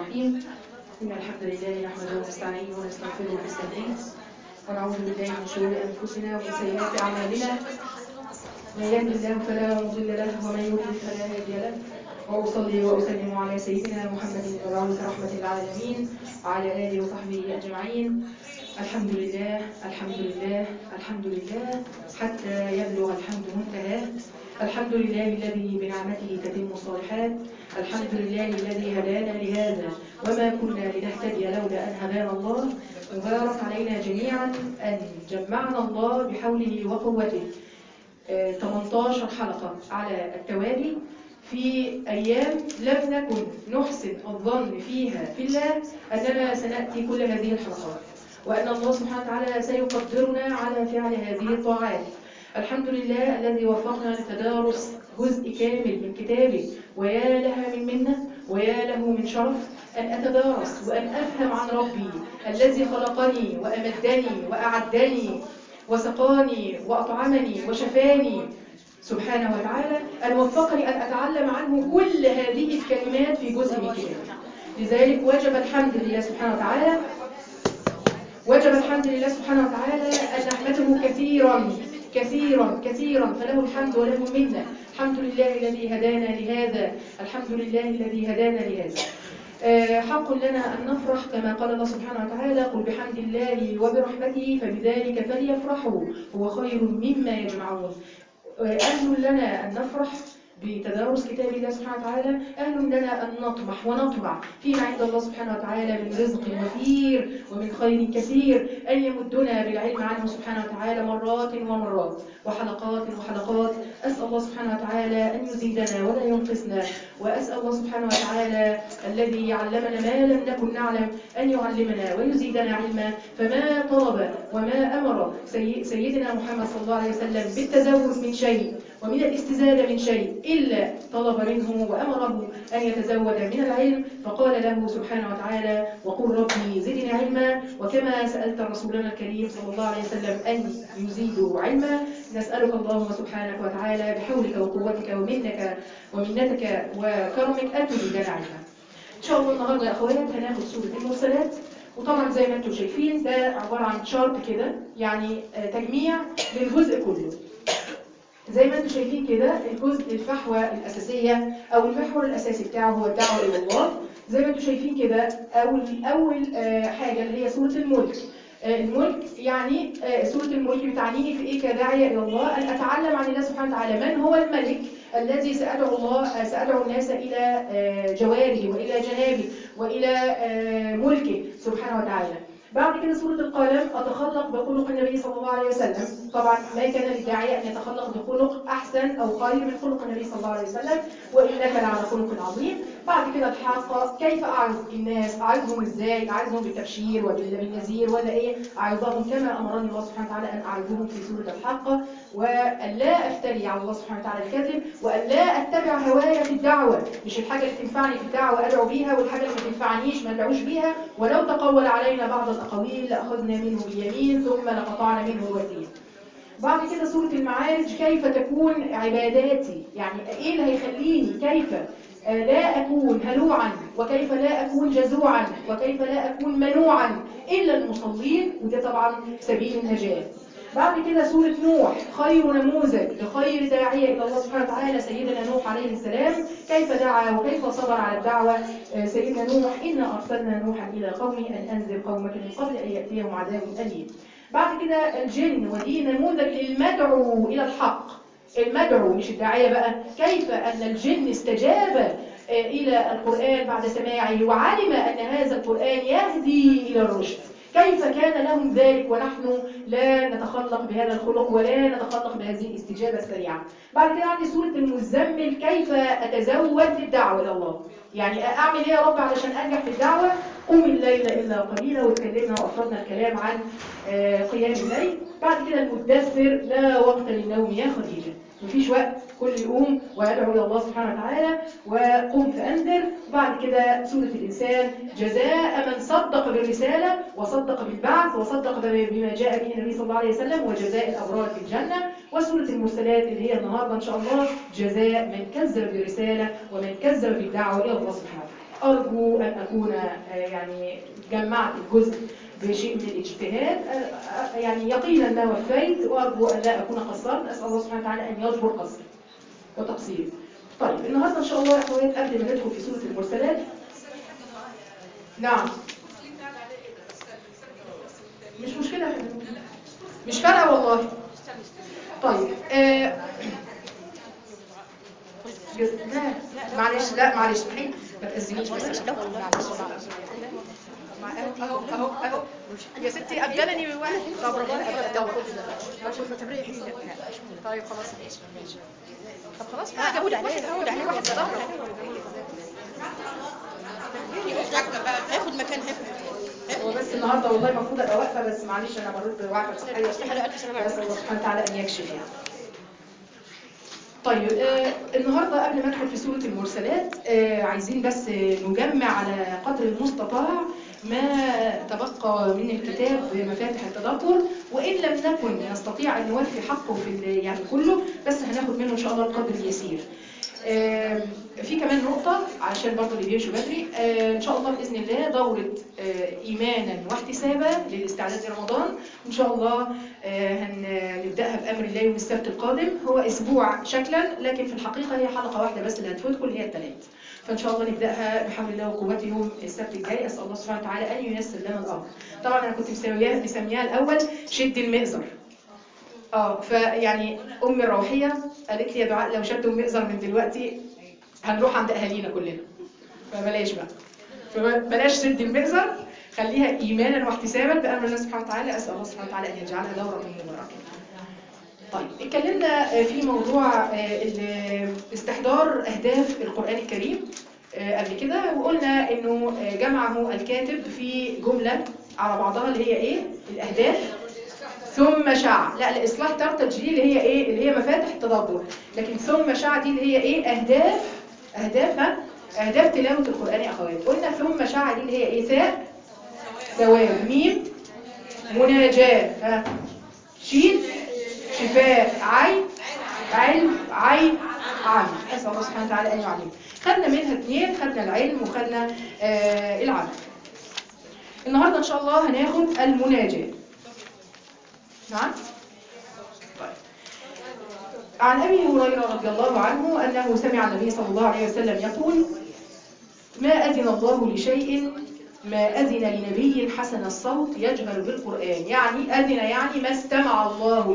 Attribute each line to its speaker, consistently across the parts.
Speaker 1: الرحيم. إن الحمد لله نحمده ونستعينه ونستغفره ونستهديه ونعوذ بالله من شرور أنفسنا ومن سيئات أعمالنا. من يهد الله فلا مضل له ومن يضلل فلا هادي له. وأصلي وأسلم على سيدنا محمد المبعوث رحمة للعالمين وعلى آله وصحبه أجمعين. الحمد لله الحمد لله الحمد لله حتى يبلغ الحمد منتهاه. الحمد لله الذي بنعمته تتم الصالحات. الحمد لله الذي هدانا لهذا وما كنا لنهتدي لولا أن هدانا الله. مبارك علينا جميعا أن جمعنا الله بحوله وقوته 18 حلقة على التوالي في أيام لم نكن نحسن الظن فيها في الله أننا سنأتي كل هذه الحلقات، وأن الله سبحانه وتعالى سيقدرنا على فعل هذه الطاعات. الحمد لله الذي وفقنا لتدارس جزء كامل من كتابه، ويا لها من منة ويا له من شرف أن أتدارس وأن أفهم عن ربي الذي خلقني وأمدني وأعدني وسقاني وأطعمني وشفاني سبحانه وتعالى، أن وفقني أن أتعلم عنه كل هذه الكلمات في جزء من كتابه. لذلك وجب الحمد لله سبحانه وتعالى، وجب الحمد لله سبحانه وتعالى أن نحمده كثيرا كثيرا كثيرا، فله الحمد وله المنة. الحمد لله الذي هدانا لهذا، الحمد لله الذي هدانا لهذا. حق لنا أن نفرح كما قال الله سبحانه وتعالى: قل بحمد الله وبرحمته فبذلك فليفرحوا هو خير مما يجمعون. أهل لنا أن نفرح بتدارس كتاب الله سبحانه وتعالى، أهل لنا أن نطمح ونطمع فيما عند الله سبحانه وتعالى من رزق وفير ومن خير كثير، أن يمدنا بالعلم عنه سبحانه وتعالى مرات ومرات وحلقات وحلقات. أسأل الله سبحانه وتعالى أن يزيدنا ولا ينقصنا، وأسأل الله سبحانه وتعالى الذي علمنا ما لم نكن نعلم أن يعلمنا ويزيدنا علما. فما طلب وما أمر سيدنا محمد صلى الله عليه وسلم بالتزود من شيء ومن الاستزادة من شيء إلا طلب منه وأمره أن يتزود من العلم، فقال له سبحانه وتعالى: وقل ربي زدني علما. وكما سألت رسولنا الكريم صلى الله عليه وسلم أن يزيدوا علما، نسألك اللهم سبحانك وتعالى بحولك وقوتك ومنتك وكرمك أن تزيدنا علما. إن شاء الله النهارده يا أخوات هناخد سورة المرسلات، وطبعا زي ما انتم شايفين ده عبارة عن شارت كده، يعني تجميع للجزء كله. زي ما انتم شايفين كده الجزء الفحوى الأساسية أو المحور الأساسي بتاعه هو الدعوة إلى الله. زي ما انتم شايفين كده أول حاجة اللي هي سورة الملك. الملك يعني سورة الملك بتعنيني في إيه كداعية إلى الله؟ أن أتعلم عن الله سبحانه وتعالى من هو الملك الذي سأدعو الناس إلى جواره وإلى جنابه وإلى ملكه سبحانه وتعالى. بعد كده سورة القلم: أتخلق بخلق النبي صلى الله عليه وسلم. طبعا ما كان للداعية أن يتخلق بخلق أحسن أو خير من خلق النبي صلى الله عليه وسلم، وإنك لعلى خلق عظيم. بعد كده الحاقة: كيف أعظ الناس؟ أعظهم إزاي؟ أعظهم بالتبشير ولا بالنذير ولا إيه؟ أعظهم كما أمرني الله سبحانه وتعالى أن أعظهم في سورة الحاقة، وأن لا أفتري على الله سبحانه وتعالى الكذب، وأن لا أتبع هوايا في الدعوة. مش الحاجة اللي تنفعني في الدعوة أدعو بيها، والحاجة اللي ما تنفعنيش ما أدعوش بيها. ولو تقول علينا بعض الأقاويل لأخذنا منه باليمين ثم لقطعنا منه الوتين. بعد كده سورة المعارج: كيف تكون عباداتي؟ يعني إيه اللي هيخليني كيف لا أكون هلوعا، وكيف لا أكون جزوعا، وكيف لا أكون منوعا إلا المصلين، وده طبعا سبيل النجاة. بعد كده سورة نوح: خير نموذج لخير داعية إلى الله سبحانه وتعالى سيدنا نوح عليه السلام، كيف دعا وكيف صبر على الدعوة. سيدنا نوح: إنا أرسلنا نوحا إلى قومه أن أنذر قومك من قبل أن يأتيهم عذاب أليم. بعد كده الجن: ودي نموذج للمدعو إلى الحق. المدعو مش الداعية بقى، كيف أن الجن استجاب إلى القرآن بعد سماعه وعلم أن هذا القرآن يهدي إلى الرشد، كيف كان لهم ذلك ونحن لا نتخلق بهذا الخلق ولا نتخلق بهذه الاستجابة السريعة. بعد كده عندي سورة المزمل: كيف أتزود للدعوة إلى الله؟ يعني أعمل إيه يا رب علشان أنجح في الدعوة؟ قم الليل إلا قليلا، واتكلمنا وأفردنا الكلام عن قيام الليل. بعد كده المدثر: لا وقت للنوم يا خديجة. مفيش وقت، كل يقوم ويدعو إلى الله سبحانه وتعالى. وقم فأنذر. بعد كده سورة الإنسان: جزاء من صدق بالرسالة وصدق بالبعث وصدق بما جاء به النبي صلى الله عليه وسلم، وجزاء الأبرار في الجنة. وسورة المرسلات اللي هي النهارده إن شاء الله: جزاء من كذب بالرسالة ومن كذب بالدعوة إلى الله سبحانه وتعالى. أرجو أن أكون يعني جمعت الجزء بشيء من الاجتهاد، يعني يقينا ما وفيت، وأرجو أن لا أكون قصرت. أسأل الله سبحانه وتعالى أن يجبر قصري وتقصيري. طيب النهارده إن شاء الله يا أخوات قبل ما ندخل في سورة المرسلات. نعم مش مشكلة يا حبيبي، مش فارقة والله. طيب لا معلش، لا معلش صحيح، ما تأذنيش بس عشان اهو يا ستي أبدلني بواحد. طب ربنا يبدل. طيب خلاص ماشي. طب خلاص بقى هود عليه واحد صدام هاخد مكان هو بس النهارده والله المفروض ابقى واقفه، بس معلش انا مريت بوعكه صحيه، اسال الله سبحانه وتعالى ان يكشف يعني. طيب النهارده قبل ما ندخل في سوره المرسلات عايزين بس نجمع على قدر المستطاع ما تبقى من الكتاب مفاتح التدبر، وان لم نكن نستطيع ان نوفي حقه في يعني كله، بس هناخد منه ان شاء الله القدر اليسير. في كمان نقطة علشان برضه اللي بيمشوا بدري، إن شاء الله بإذن الله دورة إيمانا واحتسابا للاستعداد لرمضان، إن شاء الله هنبدأها بأمر الله يوم السبت القادم. هو أسبوع شكلا، لكن في الحقيقة هي حلقة واحدة بس اللي هتفوتكم، اللي هي الثلاث. فإن شاء الله نبدأها بحول الله وقوته يوم السبت الجاي. أسأل الله سبحانه وتعالى أن ييسر لنا الأمر. طبعا أنا كنت مسميها الأول شد المئزر. فيعني أمي الروحية قالت لي يا دعاء لو شدوا المئزر من دلوقتي هنروح عند أهالينا كلنا، فبلاش بقى، فبلاش سد المئزر، خليها إيمانا واحتسابا بأمر الله سبحانه وتعالى. أسأل الله سبحانه وتعالى أن يجعلها دورة مباركة. طيب اتكلمنا في موضوع استحضار أهداف القرآن الكريم قبل كده، وقلنا إنه جمعه الكاتب في جملة على بعضها اللي هي إيه؟ الأهداف ثم شع. لا الإصلاح ترتج دي اللي هي إيه؟ اللي هي مفاتح التدبر، لكن ثم شع دي اللي هي إيه؟ أهداف تلاوة القرآن يا أخوات. قلنا ثم شع دي اللي هي إيه؟ ثاء ثواب، ميم مناجاة، شين شفاء، عين علم، عين عمل. أسأل الله سبحانه وتعالى أن يعلم. خدنا منها 2، خدنا العلم وخدنا العمل. النهاردة إن شاء الله هناخد المناجاة. نعم. طيب. عن أبي هريرة رضي الله عنه أنه سمع النبي صلى الله عليه وسلم يقول: ما أذن الله لشيء ما أذن لنبي حسن الصوت يجهر بالقرآن. يعني أذن يعني ما استمع الله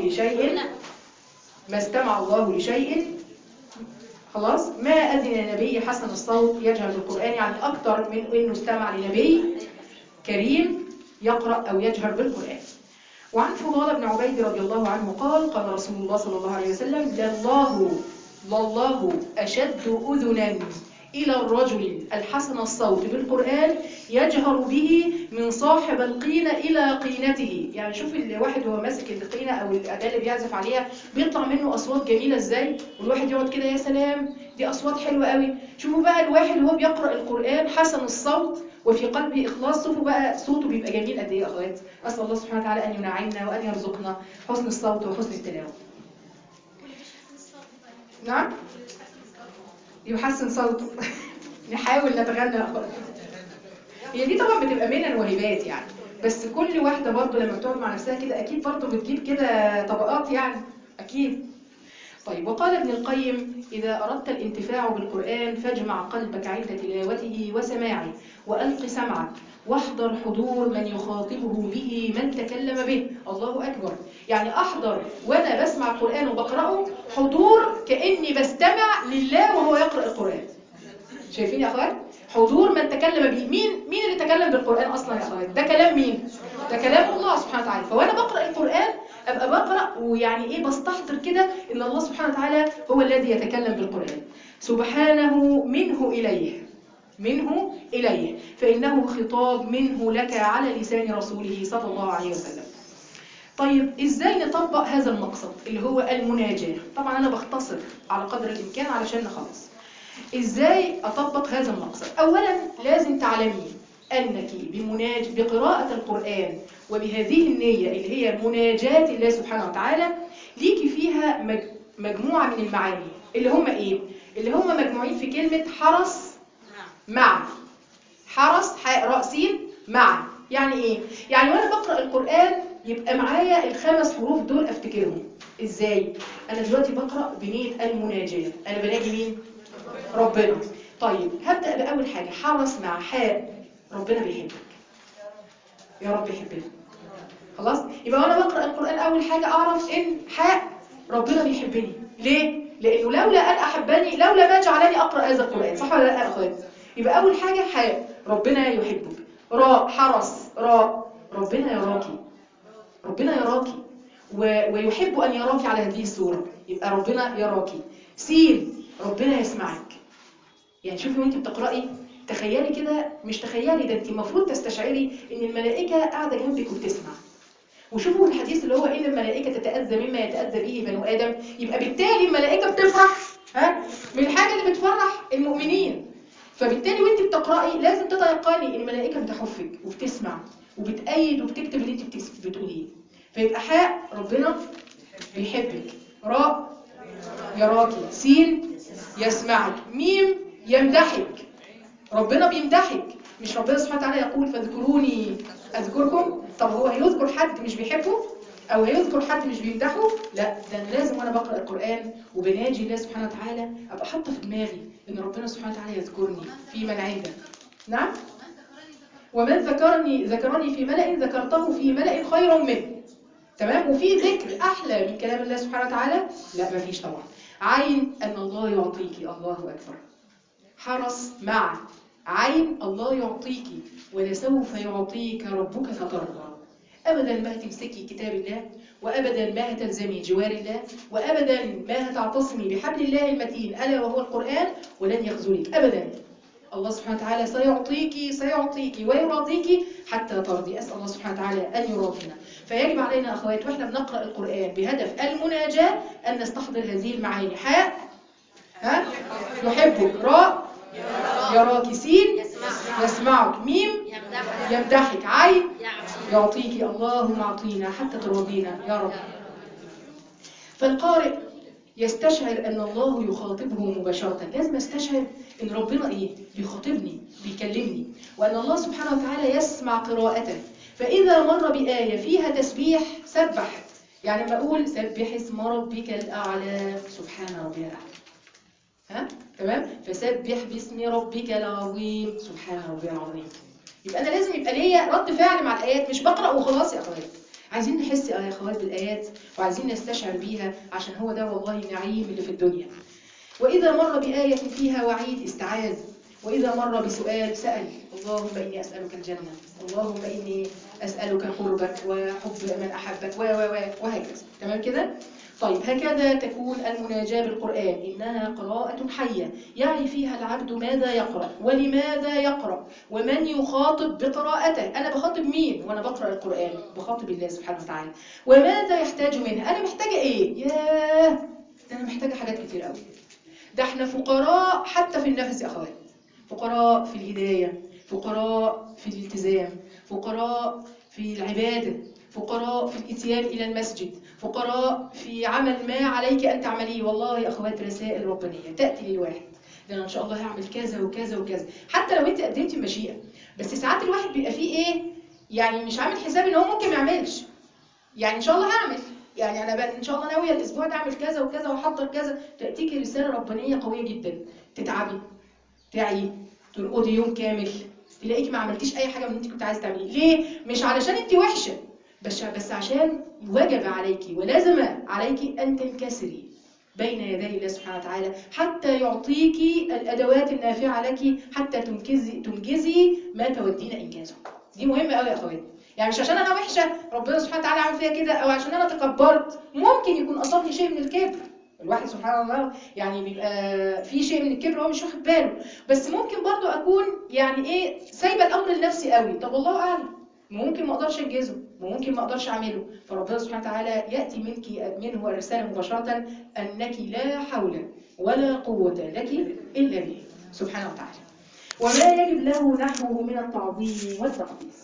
Speaker 1: لشيء خلاص، ما أذن لنبي حسن الصوت يجهر بالقرآن، يعني أكتر من أنه استمع لنبي كريم يقرأ أو يجهر بالقرآن. وعن فضال بن عبيد رضي الله عنه قال: قال رسول الله صلى الله عليه وسلم: لله أشد أذنا إلى الرجل الحسن الصوت بالقرآن يجهر به من صاحب القينة إلى قينته. يعني شوف الواحد وهو ماسك القينة أو الأداة اللي بيعزف عليها بيطلع منه أصوات جميلة إزاي، والواحد يقعد كده يا سلام دي أصوات حلوة قوي. شوفوا بقى الواحد وهو بيقرأ القرآن حسن الصوت وفي قلبه إخلاص، شوفوا بقى صوته بيبقى جميل قد إيه يا أخوات. أسأل الله سبحانه وتعالى أن ينعمنا وأن يرزقنا حسن الصوت وحسن التلاوة. نعم يحسن صوته نحاول نتغنى. هي دي طبعا بتبقى منن وهبات يعني، بس كل واحدة برضه لما بتقعد مع نفسها كده أكيد برضه بتجيب كده طبقات يعني أكيد. طيب وقال ابن القيم: إذا أردت الانتفاع بالقرآن فاجمع قلبك عند تلاوته وسماعه، وألق سمعك، واحضر حضور من يخاطبه به من تكلم به. الله أكبر. يعني أحضر وأنا بسمع القرآن وبقرأه حضور كأني بستمع لله وهو يقرأ القرآن. شايفين يا أخوات؟ حضور من تكلم به. مين اللي تكلم بالقرآن أصلا يا أخوات؟ ده كلام مين؟ ده كلام الله سبحانه وتعالى. فوأنا بقرأ القرآن أبقى بقرأ ويعني إيه بستحضر كده إن الله سبحانه وتعالى هو الذي يتكلم بالقرآن. سبحانه منه إليه فإنه خطاب منه لك على لسان رسوله صلى الله عليه وسلم. طيب إزاي نطبق هذا المقصد اللي هو المناجاة؟ طبعا أنا بختصر على قدر الإمكان علشان نخلص. إزاي أطبق هذا المقصد؟ أولا لازم تعلمي أنك بقراءة القرآن وبهذه النية اللي هي مناجاة الله سبحانه وتعالى ليكي فيها مجموعة من المعاني اللي هم إيه؟ اللي هم مجموعين في كلمة حرس مع. مع. يعني ايه؟ يعني وانا بقرأ القرآن يبقى معايا الخمس حروف دول افتكرهم. ازاي؟ انا دلوقتي بقرأ بنية المناجاة، انا بناجي مين؟ ربنا. طيب هبدأ بأول حاجة، حرص مع حاء، ربنا بيحبك، يا رب يحبنا. خلاص؟ يبقى وانا بقرأ القرآن اول حاجة اعرف ان حاء ربنا بيحبني. ليه؟ لانه لولا ان احبني لولا ما جعلني اقرأ هذا القرآن، صح ولا لا يا اخوات؟ يبقى اول حاجة حاء، ربنا يحبك. راء، حرص، راء، ربنا يراكي، ربنا يراكي ويحب ان يراكي على هذه الصورة، يبقى ربنا يراكي. سين، ربنا يسمعك. يعني شوفي وانت بتقرأي تخيلي كده، مش تخيلي، ده انت المفروض تستشعري ان الملائكة قاعدة جنبك وبتسمع. وشوفوا الحديث اللي هو ان الملائكة تتأذى مما يتأذى به بنو آدم، يبقى بالتالي الملائكة بتفرح من الحاجة اللي بتفرح المؤمنين. فبالتالي وانت بتقرأي لازم تتيقني ان الملائكة بتحفك وبتسمع وبتأيد وبتكتب اللي انت بتقوليه. فيبقى حاء، ربنا بيحبك. راء، يراكي. سين، يسمعك. ميم، يمدحك، ربنا بيمدحك. مش ربنا سبحانه وتعالى يقول فاذكروني اذكركم؟ طب هو هيذكر حد مش بيحبه او هيذكر حد مش بيمدحه؟ لا، ده أنا لازم وانا بقرا القران وبناجي الله سبحانه وتعالى ابقى حاطه في دماغي ان ربنا سبحانه وتعالى يذكرني في من عنده. نعم. ومن ذكرني في ملأ ذكرته في ملأ خير منه. تمام. وفي ذكر احلى من كلام الله سبحانه وتعالى؟ لا، مفيش طبعا. عين، ان الله يعطيك، الله اكبر. حرص مع عين، الله يعطيك ولسوف يعطيك ربك فترضى. ابدا ما هتمسكي كتاب الله، وابدا ما هتلزمي جوار الله، وابدا ما هتعتصمي بحبل الله المتين الا وهو القرآن، ولن يخذلك ابدا. الله سبحانه وتعالى سيعطيك ويراضيك حتى ترضي. أسأل الله سبحانه وتعالى أن يراضينا. فيجب علينا أخوات وإحنا بنقرأ القرآن بهدف المناجاة أن نستحضر هذه المعاني. حاء، يحبك. راء، يراك. سين، يسمعك. ميم، يمدحك. عين، يعطيك. اللهم اعطينا حتى تراضينا يا رب. فالقارئ يستشعر أن الله يخاطبه مباشرة. لازم استشعر أن ربنا بيخاطبني، بيكلمني، وأن الله سبحانه وتعالى يسمع قراءته. فإذا مر بآية فيها تسبيح سبح. يعني ما أقول سبح اسم ربك الأعلى، سبحان ربي الأعلى. تمام. فسبح باسم ربك العظيم، سبحان ربي العظيم. يبقى أنا لازم يبقى ليا رد فعل مع الآيات، مش بقرأ وخلاص يا أخوات. عايزين نحس يا اخوات بالايات، وعايزين نستشعر بيها، عشان هو ده والله النعيم اللي في الدنيا. واذا مر بايه فيها وعيد استعاذ، واذا مر بسؤال سال. اللهم اني اسالك الجنه، اللهم اني اسالك قربك وحب من احبك وهكذا. تمام كده؟ طيب هكذا تكون المناجاة بالقرآن، إنها قراءة حية يعي فيها العبد ماذا يقرأ ولماذا يقرأ ومن يخاطب بقراءته. أنا بخاطب مين وأنا بقرأ القرآن؟ بخاطب الله سبحانه وتعالى. وماذا يحتاج منه؟ أنا محتاجة إيه؟ ياه، ده أنا محتاجة حاجات كتير قوي. ده احنا فقراء حتى في النفس يا أخوات، فقراء في الهداية، فقراء في الالتزام، فقراء في العبادة، فقراء في الاتيان إلى المسجد، فقراء في عمل ما عليك أن تعمليه. والله يا أخوات رسائل ربانية تأتي للواحد، ده أنا إن شاء الله هعمل كذا وكذا وكذا، حتى لو أنت قدمتي المشيئة. بس ساعات الواحد بيبقى فيه يعني مش عامل حساب إن هو ممكن ما يعملش. يعني إن شاء الله هعمل، يعني أنا بقى إن شاء الله ناوية الأسبوع ده أعمل كذا وكذا وأحضر كذا، تأتيكي رسالة ربانية قوية جدا، تتعبي، تعي، ترقدي يوم كامل، تلاقيكي ما عملتيش اي حاجه من اللي انت كنت عايزه تعمليه. ليه؟ مش علشان انت وحشه، بس عشان وجب عليكي ولازم عليكي ان تنكسري بين يدي الله سبحانه وتعالى حتى يعطيكي الادوات النافعه لك حتى تنجزي ما تودين انجازه. دي مهمه قوي يا اخواتي. يعني مش عشان انا وحشه ربنا سبحانه وتعالى عمل فيها كده، او عشان انا تكبرت. ممكن يكون اصابني شيء من الكبر، الواحد سبحان الله يعني بيبقى في شيء من الكبر هو مش واخد باله، بس ممكن برضو اكون يعني سايبه الامر لنفسي قوي. طب والله اعلم، ممكن ما اقدرش انجزه، ممكن ما اقدرش اعمله. فربنا سبحانه وتعالى ياتي منه الرساله مباشره انك لا حول ولا قوه لك الا به سبحانه وتعالى. وما يجب له نحوه من التعظيم والتقديس.